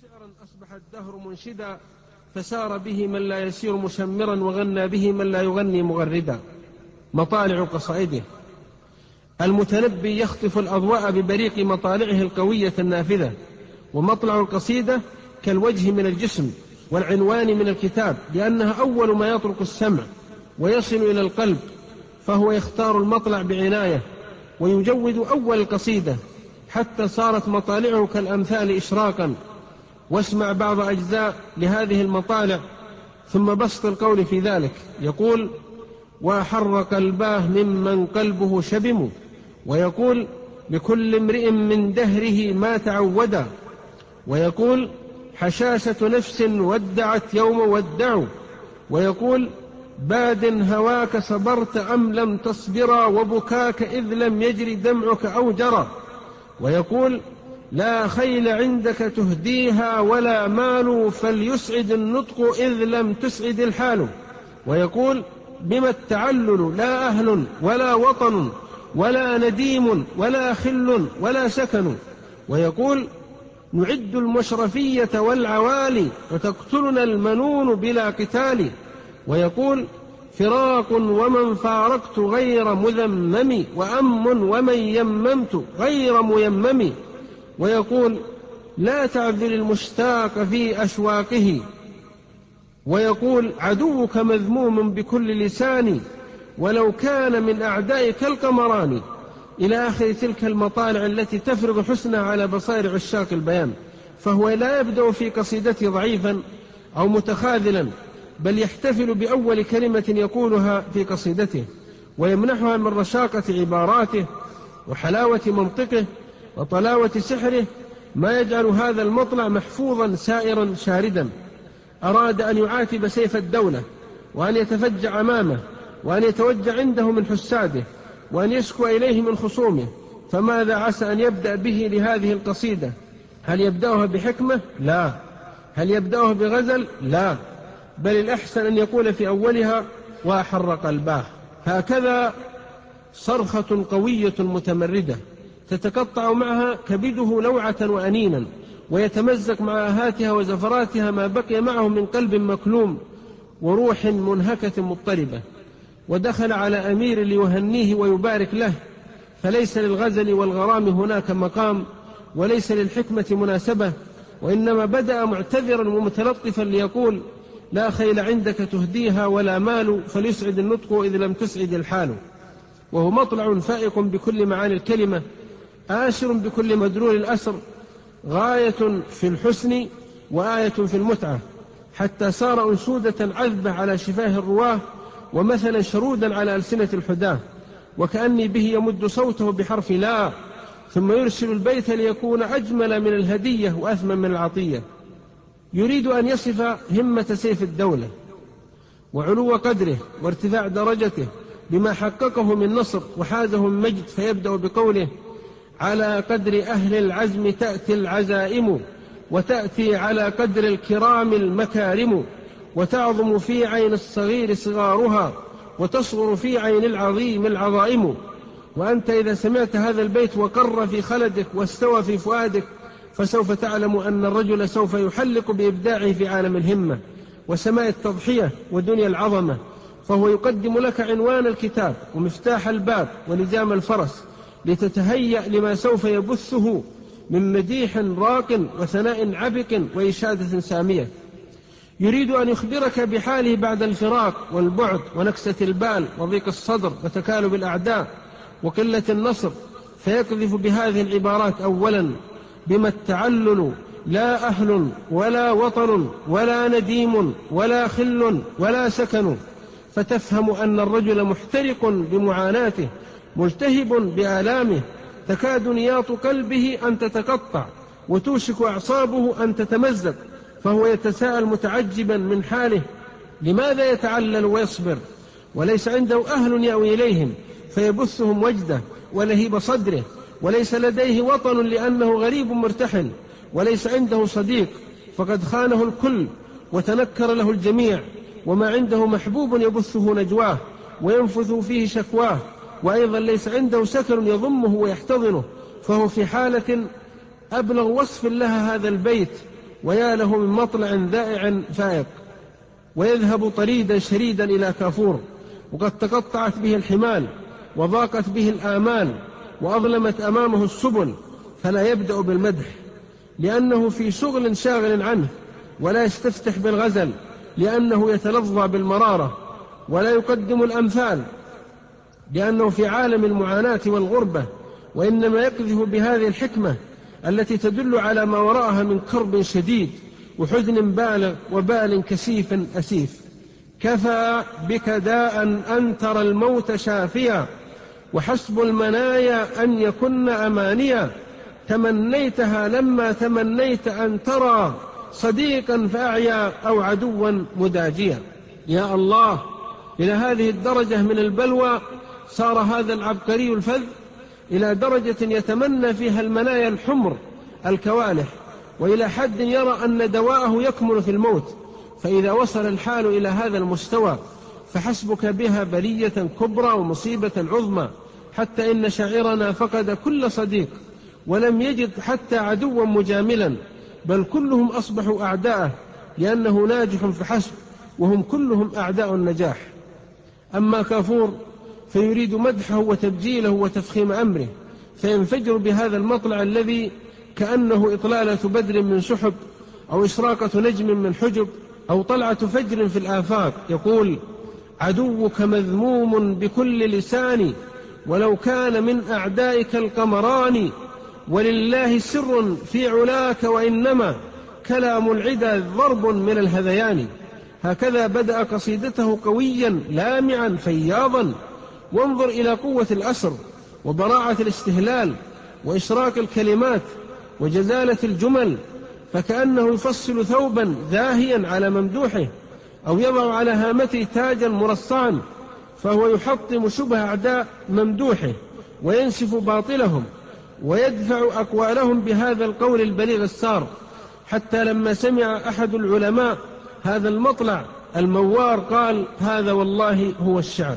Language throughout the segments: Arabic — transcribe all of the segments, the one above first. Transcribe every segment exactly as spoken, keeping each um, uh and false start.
شعرا أصبح الدهر منشدا، فسار به من لا يسير مشمرا، وغنى به من لا يغني مغردا. مطالع قصائده: المتنبي يخطف الأضواء ببريق مطالعه القوية النافذة، ومطلع القصيدة كالوجه من الجسم والعنوان من الكتاب، لأنها أول ما يطرق السمع ويصل إلى القلب، فهو يختار المطلع بعناية ويجود أول القصيدة حتى صارت مطالعه كالأمثال إشراقا. واسمع بعض أجزاء لهذه المطالع ثم بسط القول في ذلك. يقول: وأحر قلباه ممن قلبه شبم، ويقول: لكل امرئ من دهره ما تعودا، ويقول: حشاشة نفس ودعت يوم ودعوا، ويقول: باد هواك صبرت أم لم تصبرا، وبكاك إذ لم يجري دمعك أو جرى، ويقول: لا خيل عندك تهديها ولا مال، فليسعد النطق إذ لم تسعد الحال، ويقول: بما التعلل لا أهل ولا وطن ولا نديم ولا خل ولا سكن، ويقول: نعد المشرفية والعوالي وتقتلنا المنون بلا قتال، ويقول: فراق ومن فارقت غير مذمم، وأم ومن يممت غير ميمم، ويقول: لا تعذر المشتاق في أشواقه، ويقول: عدوك مذموم بكل لسان ولو كان من أعدائك القمران، إلى آخر تلك المطالع التي تفرض حسنها على بصائر عشاق البيان. فهو لا يبدأ في قصيدته ضعيفا أو متخاذلا، بل يحتفل بأول كلمة يقولها في قصيدته، ويمنحها من رشاقة عباراته وحلاوة منطقه وطلاوة سحره ما يجعل هذا المطلع محفوظا سائرا شاردا. أراد أن يعاتب سيف الدولة، وأن يتفجع أمامه، وأن يتوجع عنده من حساده، وأن يشكو إليه من خصومه، فماذا عسى أن يبدأ به لهذه القصيدة؟ هل يبدأها بحكمة؟ لا. هل يبدأها بغزل؟ لا، بل الأحسن أن يقول في أولها: وأحر قلباه. هكذا صرخة قوية متمردة تتقطع معها كبده لوعة وأنينا، ويتمزق مع آهاتها وزفراتها ما بقي معه من قلب مكلوم وروح منهكة مضطربة. ودخل على أمير ليهنيه ويبارك له، فليس للغزل والغرام هناك مقام، وليس للحكمة مناسبة، وإنما بدأ معتذرا ومتلطفا ليقول: لا خيل عندك تهديها ولا مال، فليسعد النطق إذ لم تسعد الحال. وهو مطلع فائق بكل معاني الكلمة، آشر بكل مدلول الأسر، غاية في الحسن وآية في المتعة، حتى صار أنشودة عذبة على شفاه الرواه، ومثلا شرودا على ألسنة الحداة، وكأني به يمد صوته بحرف لا، ثم يرسل البيت ليكون أجمل من الهدية وأثمن من العطية. يريد أن يصف همة سيف الدولة وعلو قدره وارتفاع درجته بما حققه من نصر وحازه من مجد، فيبدأ بقوله: على قدر أهل العزم تأتي العزائم، وتأتي على قدر الكرام المكارم، وتعظم في عين الصغير صغارها، وتصغر في عين العظيم العظائم. وأنت إذا سمعت هذا البيت وقر في خلدك واستوى في فؤادك، فسوف تعلم أن الرجل سوف يحلق بإبداعه في عالم الهمة وسماء التضحية ودنيا العظمة، فهو يقدم لك عنوان الكتاب ومفتاح الباب ولجام الفرس، لتتهيأ لما سوف يبثه من مديح راق وثناء عبق وإشادة سامية. يريد أن يخبرك بحاله بعد الفراق والبعد ونكسة البال وضيق الصدر وتكالب الأعداء وقلة النصر، فيقذف بهذه العبارات: أولا: بما التعلل لا أهل ولا وطن ولا نديم ولا خل ولا سكن، فتفهم أن الرجل محترق بمعاناته ملتهب بآلامه، تكاد نياط قلبه أن تتقطع وتوشك أعصابه أن تتمزق، فهو يتساءل متعجبا من حاله: لماذا يتعلل ويصبر وليس عنده أهل يأوي إليهم فيبثهم وجده ولهيب صدره، وليس لديه وطن لأنه غريب مرتحل، وليس عنده صديق فقد خانه الكل وتنكر له الجميع، وما عنده محبوب يبثه نجواه وينفث فيه شكواه، وأيضا ليس عنده سكن يضمه ويحتضنه، فهو في حالة أبلغ وصف لها هذا البيت ويا له من مطلع ذائع فائق، ويذهب طريدا شريدا إلى كافور، وقد تقطعت به الحمال وضاقت به الآمال وأظلمت أمامه السبل، فلا يبدأ بالمدح لأنه في شغل شاغل عنه، ولا يستفتح بالغزل لأنه يتلظى بالمرارة، ولا يقدم الأمثال لأنه في عالم المعاناة والغربة، وإنما يقذف بهذه الحكمة التي تدل على ما وراءها من كرب شديد وحزن بالغ وبال كسيف أسيف. كفى بك داء أن ترى الموت شافيا، وحسب المنايا أن يكن أمانيا، تمنيتها لما تمنيت أن ترى صديقا فأعيا أو عدوا مداجيا. يا الله، إلى هذه الدرجة من البلوى صار هذا العبقري الفذ، إلى درجة يتمنى فيها المنايا الحمر الكوالح، وإلى حد يرى أن دواءه يكمن في الموت. فإذا وصل الحال إلى هذا المستوى فحسبك بها بلية كبرى ومصيبة عظمى، حتى إن شاعرنا فقد كل صديق ولم يجد حتى عدوا مجاملا، بل كلهم أصبحوا أعداءه لأنه ناجح فحسب، وهم كلهم أعداء النجاح. أما كافور فيريد مدحه وتبجيله وتفخيم أمره، فينفجر بهذا المطلع الذي كأنه إطلالة بدر من سحب، أو إشراقة نجم من حجب، أو طلعة فجر في الآفاق. يقول: عدوك مذموم بكل لسان، ولو كان من أعدائك القمران، ولله سر في علاك، وإنما كلام العدا ضرب من الهذيان. هكذا بدأ قصيدته قويا لامعا فياضا، وانظر إلى قوة الأسر وبراعة الاستهلال وإشراق الكلمات وجزالة الجمل، فكأنه يفصل ثوبا ذاهيا على ممدوحه، أو يضع على هامته تاجا مرصعا، فهو يحطم شبه أعداء ممدوحه وينسف باطلهم ويدفع أقوالهم بهذا القول البليغ السار، حتى لما سمع أحد العلماء هذا المطلع الموار قال: هذا والله هو الشعر.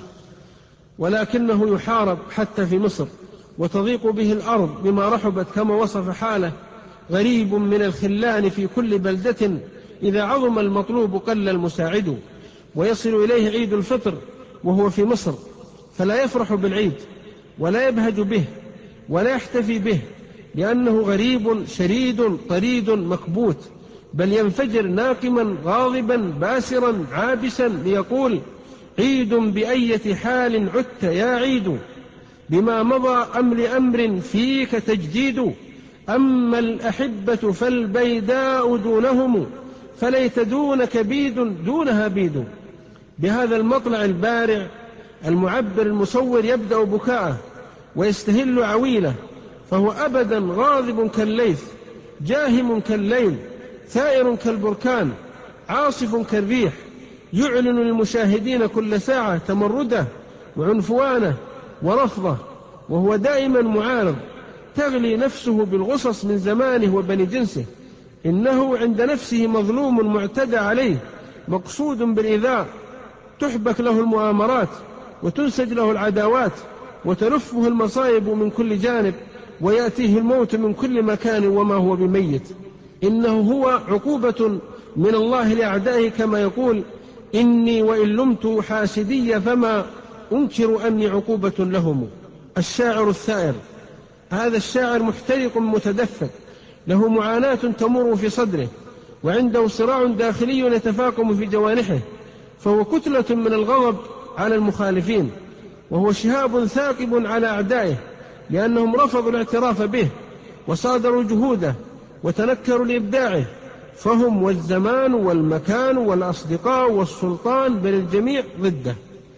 ولكنه يحارب حتى في مصر، وتضيق به الأرض بما رحبت، كما وصف حاله: غريب من الخلان في كل بلدة، إذا عظم المطلوب قل المساعد. ويصل إليه عيد الفطر وهو في مصر، فلا يفرح بالعيد ولا يبهج به ولا يحتفي به، لأنه غريب شريد طريد مكبوت، بل ينفجر ناقما غاضبا باسرا عابسا ليقول: عيد بأية حال عدت يا عيد، بما مضى أم لأمر فيك تجديد، أما الأحبة فالبيداء دونهم، فليت دونك بيد دونها بيد. بهذا المطلع البارع المعبر المصور يبدأ بكاءه ويستهل عويله، فهو أبدا غاضب كالليث، جاهم كالليل، ثائر كالبركان، عاصف كالريح، يعلن للمشاهدين كل ساعة تمرده وعنفوانه ورفضه، وهو دائما معارض، تغلي نفسه بالغصص من زمانه وبني جنسه. إنه عند نفسه مظلوم معتدى عليه، مقصود بالإيذاء، تحبك له المؤامرات وتنسج له العداوات، وتلفه المصائب من كل جانب، ويأتيه الموت من كل مكان وما هو بميت. إنه هو عقوبة من الله لأعدائه، كما يقول: إني وإن لمت حاسدي فما أنكر أني عقوبة لهم. الشاعر الثائر، هذا الشاعر محترق متدفق، له معاناة تمر في صدره، وعنده صراع داخلي يتفاقم في جوانحه، فهو كتلة من الغضب على المخالفين، وهو شهاب ثاقب على أعدائه، لأنهم رفضوا الاعتراف به وصادروا جهوده وتنكروا لإبداعه، فهم والزمان والمكان والأصدقاء والسلطان بل الجميع ضده.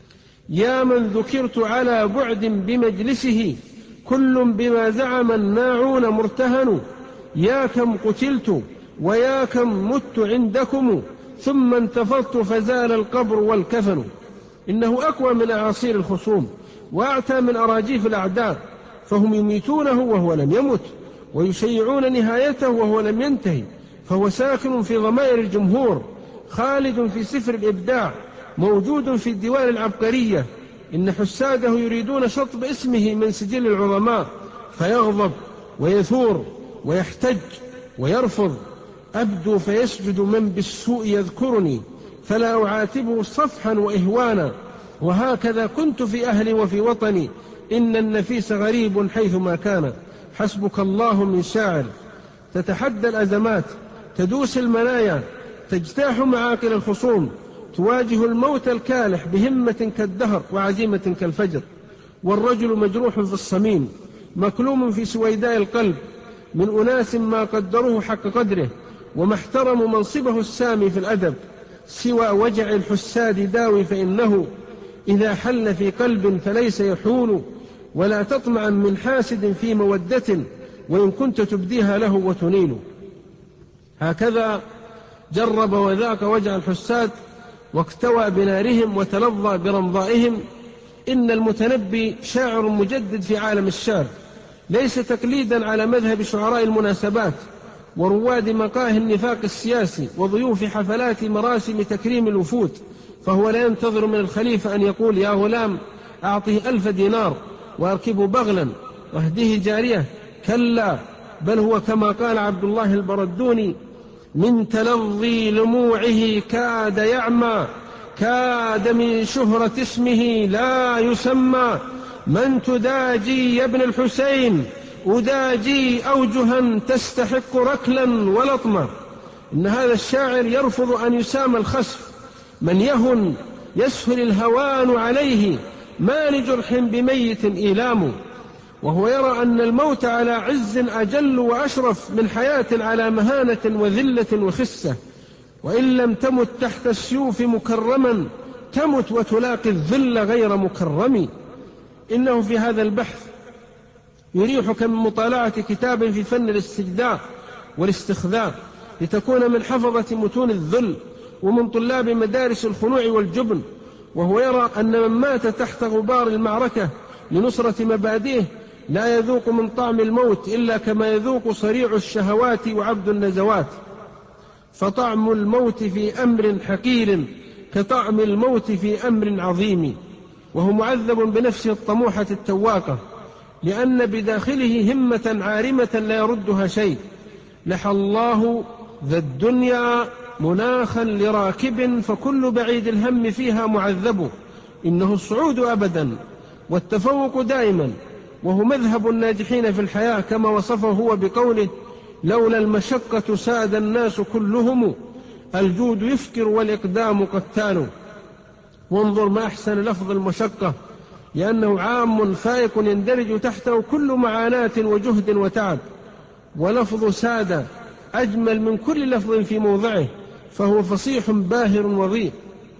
يا من ذكرت على بعد بمجلسه، كل بما زعم الناعون مرتهن، يا كم قتلت ويا كم مت عندكم، ثم انتفضت فزال القبر والكفن. إنه أقوى من أعاصير الخصوم وأعتى من أراجيف الأعداء، فهم يميتونه وهو لم يمت، ويشيعون نهايته وهو لم ينتهي، فهو ساكن في ضمائر الجمهور، خالد في سفر الإبداع، موجود في الديوان العبقرية. إن حساده يريدون شطب اسمه من سجل العظماء، فيغضب ويثور ويحتج ويرفض. أبدو فيسجد من بالسوء يذكرني فلا أعاتبه صفحا وإهوانا، وهكذا كنت في أهلي وفي وطني، إن النفيس غريب حيثما كان. حسبك الله من شاعر تتحدى الأزمات، تدوس المنايا، تجتاح معاقل الخصوم، تواجه الموت الكالح بهمة كالدهر وعزيمة كالفجر. والرجل مجروح في الصميم، مكلوم في سويداء القلب من أناس ما قدروه حق قدره وما احترموا منصبه السامي في الأدب، سوى وجع الحساد داوي، فإنه إذا حل في قلب فليس يحول، ولا تطمع من حاسد في مودة وإن كنت تبديها له وتنيل. هكذا جرب وذاق وجع الحساد واكتوى بنارهم وتلظى برمضائهم. إن المتنبي شاعر مجدد في عالم الشعر، ليس تقليدا على مذهب شعراء المناسبات ورواد مقاهي النفاق السياسي وضيوف حفلات مراسم تكريم الوفود، فهو لا ينتظر من الخليفة أن يقول يا غلام أعطه ألف دينار وأركبه بغلا واهديه جارية، كلا، بل هو كما قال عبد الله البردوني: من تلظي لموعه كاد يعمى، كاد من شهرة اسمه لا يسمى، من تداجي يا ابن الحسين أداجي أوجها تستحق ركلا ولطما. إن هذا الشاعر يرفض أن يسام الخسف، من يهن يسهل الهوان عليه، ما لجرح بميت إيلام. وهو يرى أن الموت على عز أجل وأشرف من حياة على مهانة وذلة وخسة، وإن لم تمت تحت السيوف مكرما تمت وتلاقي الذل غير مكرم. إنه في هذا البحث يريحك من مطالعة كتاب في فن الاستجداء والاستخذاء لتكون من حفظة متون الذل ومن طلاب مدارس الخنوع والجبن. وهو يرى أن من مات تحت غبار المعركة لنصرة مبادئه لا يذوق من طعم الموت إلا كما يذوق صريع الشهوات وعبد النزوات، فطعم الموت في أمر حقير كطعم الموت في أمر عظيم. وهو معذب بنفسه الطموحة التواقة، لأن بداخله همة عارمة لا يردها شيء. لحى الله ذا الدنيا مناخا لراكب، فكل بعيد الهم فيها معذب. إنه الصعود أبدا والتفوق دائما، وهو مذهب الناجحين في الحياة، كما وصفه هو بقوله: لولا المشقة ساد الناس كلهم، الجود يفكر والإقدام قتال. وانظر ما أحسن لفظ المشقة، لأنه عام فائق يندرج تحته كل معاناة وجهد وتعب. ولفظ ساد أجمل من كل لفظ في موضعه، فهو فصيح باهر وضيء.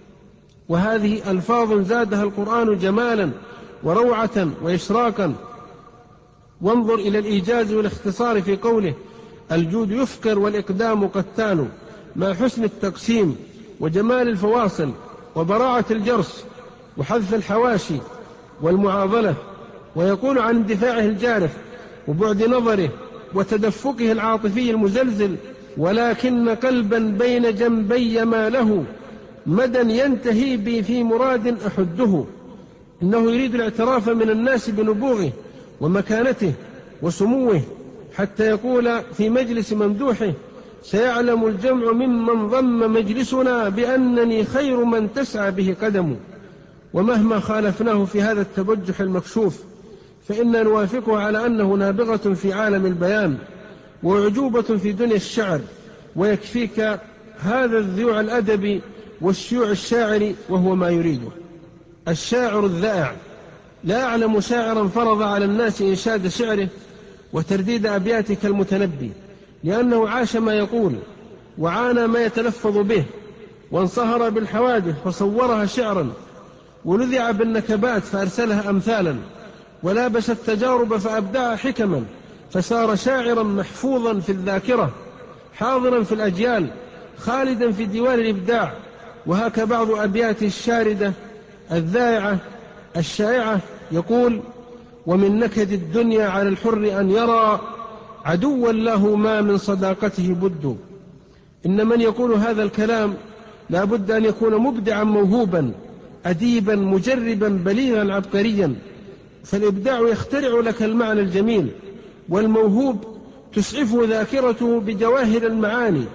وهذه ألفاظ زادها القرآن جمالا وروعة وإشراقا. وانظر إلى الإيجاز والاختصار في قوله: الجود يفكر والإقدام قتال، مع حسن التقسيم وجمال الفواصل وبراعة الجرس وحذف الحواشي والمعاضلة. ويقول عن اندفاعه الجارف وبعد نظره وتدفقه العاطفي المزلزل: ولكن قلبا بين جنبي ما له مدى ينتهي بي في مراد أحده. إنه يريد الاعتراف من الناس بنبوغه ومكانته وسموه، حتى يقول في مجلس ممدوحه: سيعلم الجمع ممن ضم مجلسنا بأنني خير من تسعى به قدم. ومهما خالفناه في هذا التبجح المكشوف فإننا نوافقه على أنه نابغة في عالم البيان وعجوبة في دنيا الشعر، ويكفيك هذا الذيوع الأدبي والشيوع الشاعري وهو ما يريده. الشاعر الذائع: لا أعلم شاعرا فرض على الناس إنشاد شعره وترديد أبياته كالمتنبي، لأنه عاش ما يقول وعانى ما يتلفظ به، وانصهر بالحوادث فصورها شعرا، ولذع بالنكبات فأرسلها أمثالا، ولابس التجارب فأبدع حكما، فصار شاعرا محفوظا في الذاكرة، حاضرا في الأجيال، خالدا في ديوان الإبداع. وهكذا بعض أبياته الشاردة الذائعة الشائعة يقول: ومن نكد الدنيا على الحر أن يرى عدوا له ما من صداقته بد. إن من يقول هذا الكلام لا بد أن يكون مبدعا موهوبا أديبا مجربا بليغا عبقريا، فالإبداع يخترع لك المعنى الجميل، والموهوب تسعفه ذاكرته بجواهر المعاني،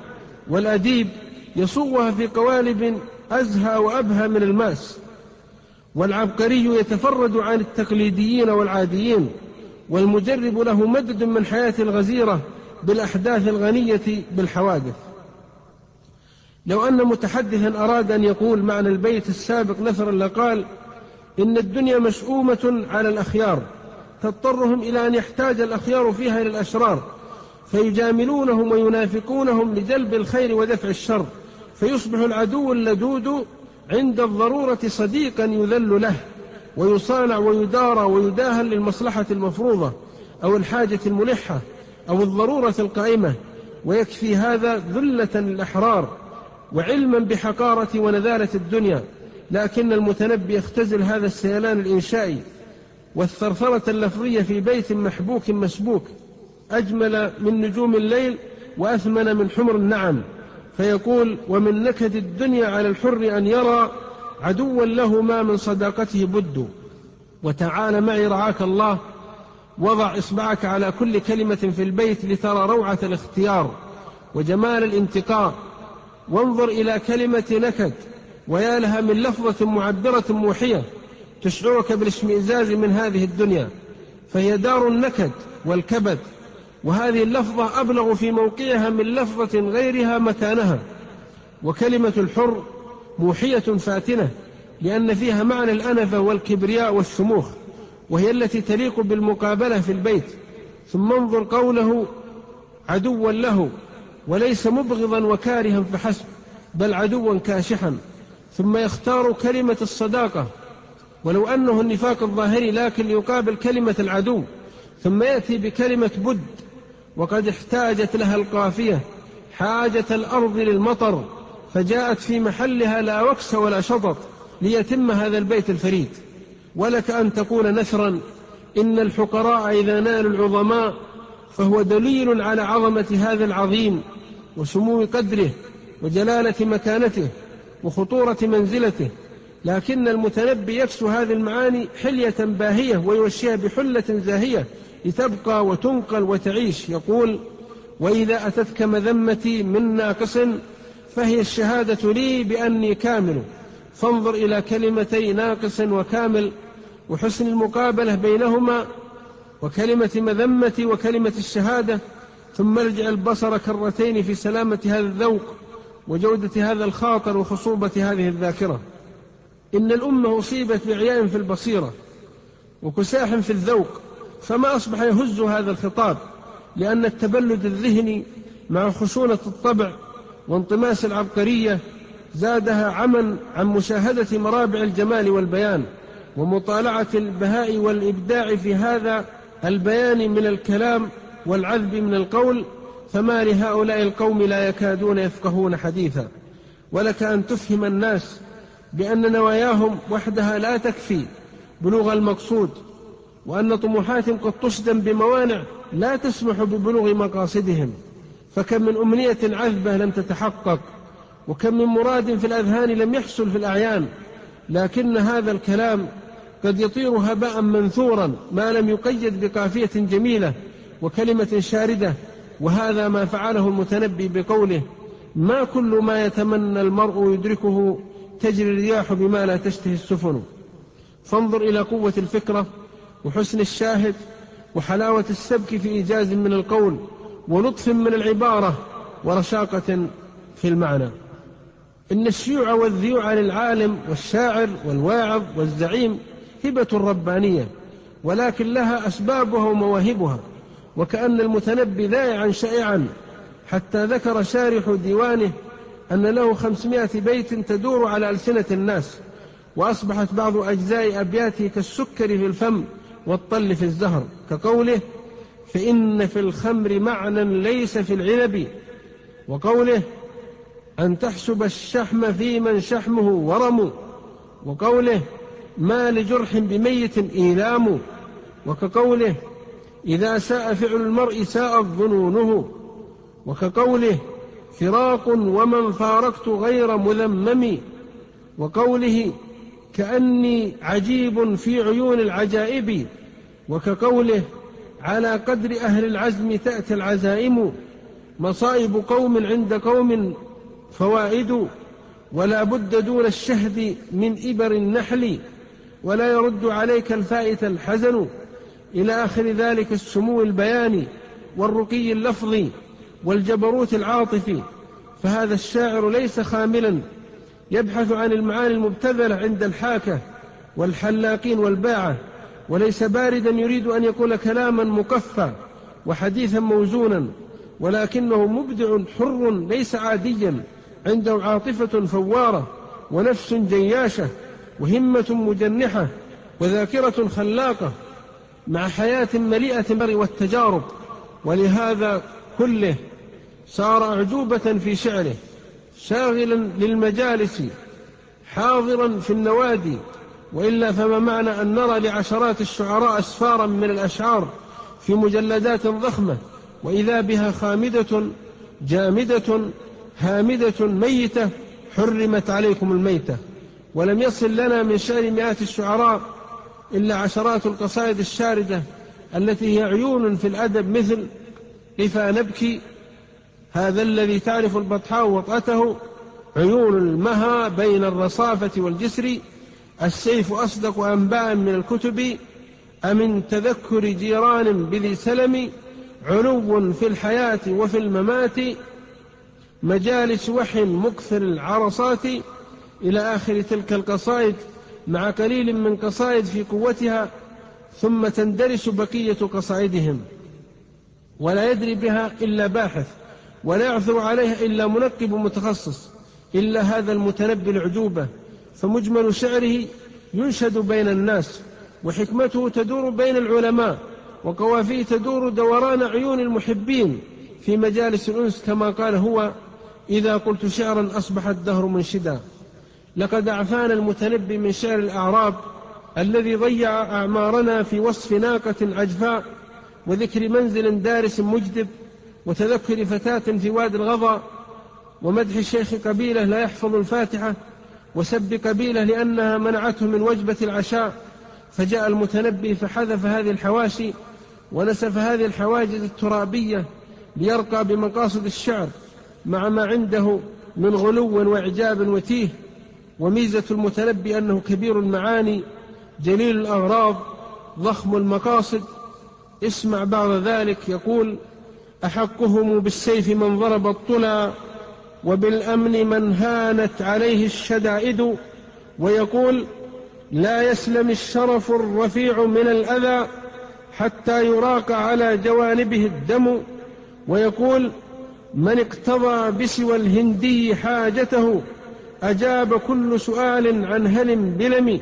والأديب يصوغها في قوالب أزهى وأبهى من الماس، والعبقري يتفرد عن التقليديين والعاديين، والمجرب له مدد من حياة الغزيرة بالأحداث الغنية بالحوادث. لو أن متحدثا أراد أن يقول معنى البيت السابق نثرا لقال: إن الدنيا مشؤومة على الأخيار تضطرهم إلى أن يحتاج الأخيار فيها إلى الأشرار فيجاملونهم وينافقونهم لجلب الخير ودفع الشر، فيصبح العدو اللدود عند الضرورة صديقا يذل له ويصانع ويدارى ويداهن للمصلحة المفروضة أو الحاجة الملحة أو الضرورة القائمة، ويكفي هذا ذلة للأحرار وعلما بحقارة ونذالة الدنيا. لكن المتنبي يختزل هذا السيلان الإنشائي والثرثرة اللفظية في بيت محبوك مسبوك أجمل من نجوم الليل وأثمن من حمر النعم، فيقول: ومن نكد الدنيا على الحر أن يرى عدوا له ما من صداقته بد. وتعال معي رعاك الله، وضع إصبعك على كل كلمة في البيت لترى روعة الاختيار وجمال الانتقاء، وانظر إلى كلمة نكد، ويا لها من لفظة معبرة موحية تشعرك بالاشمئزاز من هذه الدنيا، فهي دار النكد والكبد، وهذه اللفظة أبلغ في موقعها من لفظة غيرها مكانها. وكلمة الحر موحية فاتنة لأن فيها معنى الأنفة والكبرياء والشموخ، وهي التي تليق بالمقابلة في البيت. ثم انظر قوله عدوا له، وليس مبغضا وكارها فحسب، بل عدوا كاشحا. ثم يختار كلمة الصداقة ولو أنه النفاق الظاهري، لكن يقابل كلمة العدو، ثم يأتي بكلمة بد، وقد احتاجت لها القافية حاجة الأرض للمطر، فجاءت في محلها لا وكس ولا شطط ليتم هذا البيت الفريد. ولك أن تقول نثرا: إن الحقراء إذا نالوا العظماء فهو دليل على عظمة هذا العظيم وسمو قدره وجلالة مكانته وخطورة منزلته. لكن المتنبي يكسو هذه المعاني حلية باهية ويوشيها بحلة زاهية لتبقى وتنقل وتعيش. يقول: وإذا أتتك مذمتي من ناقص فهي الشهادة لي بأني كامل، فانظر إلى كلمتي ناقص وكامل وحسن المقابلة بينهما، وكلمة مذمتي وكلمة الشهادة، ثم ارجع البصر كرتين في سلامة هذا الذوق وجودة هذا الخاطر وخصوبة هذه الذاكرة. إن الأمة أصيبت بعياء في البصيرة وكساح في الذوق، فما أصبح يهز هذا الخطاب، لأن التبلد الذهني مع خشونة الطبع وانطماس العبقرية زادها عمى عن مشاهدة مرابع الجمال والبيان ومطالعة البهاء والإبداع في هذا البيان من الكلام والعذب من القول، فما لهؤلاء القوم لا يكادون يفقهون حديثا. ولك أن تفهم الناس بأن نواياهم وحدها لا تكفي بلوغ المقصود، وأن طموحاتهم قد تصدم بموانع لا تسمح ببلوغ مقاصدهم، فكم من أمنية عذبة لم تتحقق، وكم من مراد في الأذهان لم يحصل في الأعيان. لكن هذا الكلام قد يطير هباء منثورا ما لم يقيد بقافية جميلة وكلمة شاردة، وهذا ما فعله المتنبي بقوله: ما كل ما يتمنى المرء يدركه، تجري الرياح بما لا تشتهي السفن. فانظر إلى قوة الفكرة وحسن الشاهد وحلاوة السبك في إيجاز من القول ولطف من العبارة ورشاقة في المعنى. إن الشيوع والذيوع للعالم والشاعر والواعظ والزعيم هبة ربانية، ولكن لها أسبابها ومواهبها. وكأن المتنبي ذائعا شائعا، حتى ذكر شارح ديوانه أن له خمسمائة بيت تدور على ألسنة الناس، وأصبحت بعض أجزاء أبياته كالسكر في الفم والطل في الزهر، كقوله: فإن في الخمر معنى ليس في العنب، وقوله: أن تحسب الشحم في من شحمه ورم، وقوله: ما لجرح بميت إيلام، وكقوله: إذا ساء فعل المرء ساءت ظنونه، وكقوله: فراق ومن فارقت غير مذمم، وقوله: كأني عجيب في عيون العجائب، وكقوله: على قدر أهل العزم تأتي العزائم. مصائب قوم عند قوم فوائد، ولا بد دون الشهد من إبر النحل، ولا يرد عليك الفائت الحزن، إلى آخر ذلك السمو البياني والرقي اللفظي والجبروت العاطفي. فهذا الشاعر ليس خاملا يبحث عن المعاني المبتذلة عند الحاكة والحلاقين والباعة، وليس باردا يريد أن يقول كلاما مكفى وحديثا موزونا، ولكنه مبدع حر ليس عاديا، عنده عاطفة فوارة ونفس جياشة وهمة مجنحة وذاكرة خلاقة مع حياة مليئة والتجارب. ولهذا كله صار أعجوبة في شعره، شاغلا للمجالس حاضرا في النوادي، وإلا فما معنى أن نرى لعشرات الشعراء أسفارا من الأشعار في مجلدات ضخمة، وإذا بها خامدة جامدة هامدة ميتة حرمت عليكم الميتة. ولم يصل لنا من شعر مئات الشعراء إلا عشرات القصائد الشاردة التي هي عيون في الأدب، مثل قفا نبكي، هذا الذي تعرف البطحاء وطأته، عيون المها بين الرصافة والجسر، السيف أصدق أنباء من الكتب، أمن تذكر جيران بذي سلم، علو في الحياة وفي الممات، مجالس وحي مكثر العرصات، إلى آخر تلك القصائد، مع قليل من قصائد في قوتها، ثم تندرس بقية قصائدهم، ولا يدري بها إلا باحث، ولا يعثر عليها إلا منقب متخصص، إلا هذا المتنبي العجوبة. فمجمل شعره ينشد بين الناس، وحكمته تدور بين العلماء، وقوافيه تدور دوران عيون المحبين في مجالس الأنس، كما قال هو: إذا قلت شعرا أصبح الدهر منشدا. لقد أعفانا المتنبي من شعر الأعراب الذي ضيع أعمارنا في وصف ناقة عجفاء، وذكر منزل دارس مجدب، وتذكر فتاة في واد الغضا، ومدح شيخ قبيلة لا يحفظ الفاتحة، وسب قبيلة لأنها منعته من وجبة العشاء. فجاء المتنبي فحذف هذه الحواشي ونسف هذه الحواجز الترابية ليرقى بمقاصد الشعر، مع ما عنده من غلو وإعجاب وتيه. وميزة المتنبي أنه كبير المعاني جليل الأغراض ضخم المقاصد. اسمع بعض ذلك، يقول: أحقهم بالسيف من ضرب الطلا، وبالأمن من هانت عليه الشدائد. ويقول: لا يسلم الشرف الرفيع من الأذى حتى يراق على جوانبه الدم. ويقول: من اقتضى بسوى الهندي حاجته أجاب كل سؤال عن هلم بلم.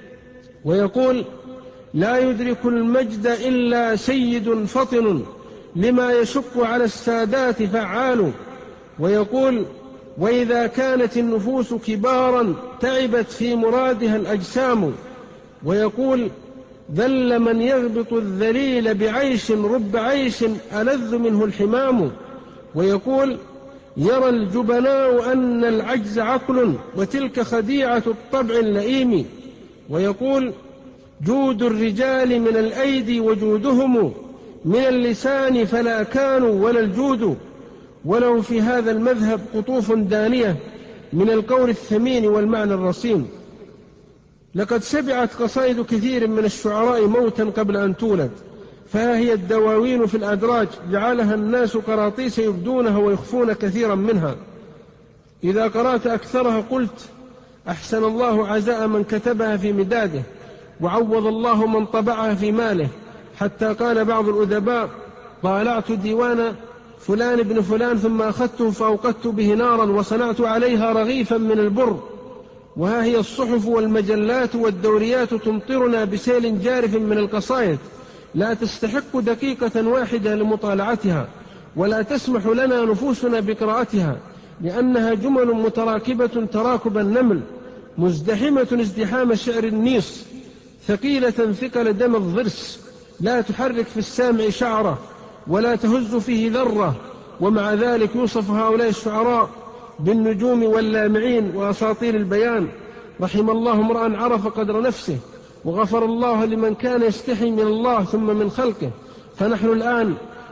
ويقول: لا يدرك المجد إلا سيد فطن، لما يشق على السادات فعال. ويقول: وإذا كانت النفوس كبارا تعبت في مرادها الأجسام. ويقول: ذل من يغبط الذليل بعيش رب عيش ألذ منه الحمام. ويقول: يرى الجبناء أن العجز عقل، وتلك خديعة الطبع اللئيم. ويقول: جود الرجال من الأيدي وجودهم من اللسان، فلا كانوا ولا الجود. ولو في هذا المذهب قطوف دانية من القول الثمين والمعنى الرصين. لقد سبعت قصائد كثير من الشعراء موتا قبل أن تولد، فها هي الدواوين في الأدراج جعلها الناس قراطيس يبدونها ويخفون كثيرا منها. إذا قرأت أكثرها قلت: أحسن الله عزاء من كتبها في مداده، وعوض الله من طبعها في ماله. حتى قال بعض الأدباء: طالعت ديوان فلان ابن فلان ثم أخذته فأوقدت به نارا وصنعت عليها رغيفا من البر. وها هي الصحف والمجلات والدوريات تمطرنا بسيل جارف من القصائد، لا تستحق دقيقة واحدة لمطالعتها، ولا تسمح لنا نفوسنا بقراءتها، لأنها جمل متراكبة تراكب النمل، مزدحمة ازدحام شعر النيص، ثقيلة ثقل دم الضرس، لا تحرك في السامع شعرة ولا تهز فيه ذرة. ومع ذلك يوصف هؤلاء الشعراء بالنجوم واللامعين وأساطير البيان. رحم الله امرأ عرف قدر نفسه، وغفر الله لمن كان يستحي من الله ثم من خلقه. فنحن الآن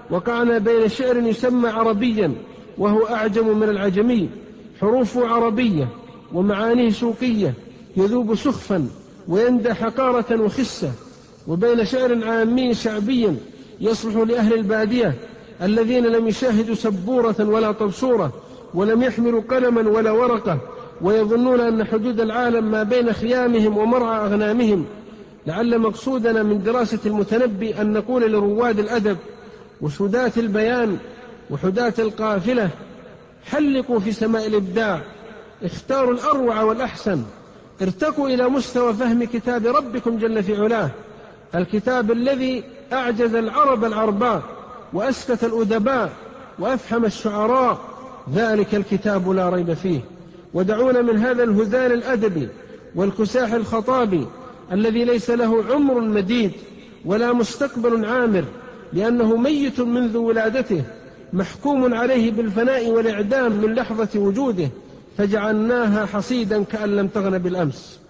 وقعنا بين شعر يسمى عربيا وهو أعجم من العجمي، حروفه عربية ومعانيه سوقية، يذوب سخفا ويندى حقارة وخسة، وبين شعر عامي شعبي يصلح لأهل البادية الذين لم يشاهدوا سبورة ولا طبصورة ولم يحملوا قلما ولا ورقة، ويظنون أن حدود العالم ما بين خيامهم ومرعى أغنامهم. لعل مقصودنا من دراسة المتنبي أن نقول لرواد الأدب وسداة البيان وحداة القافلة: حلقوا في سماء الإبداع، اختاروا الأروع والأحسن، ارتقوا إلى مستوى فهم كتاب ربكم جل في علاه، الكتاب الذي أعجز العرب العرباء وأسكت الأدباء وأفحم الشعراء، ذلك الكتاب لا ريب فيه. ودعونا من هذا الهذال الأدبي والكساح الخطابي الذي ليس له عمر مديد ولا مستقبل عامر، لأنه ميت منذ ولادته، محكوم عليه بالفناء والإعدام من لحظة وجوده، فجعلناها حصيدا كأن لم تغن بالأمس.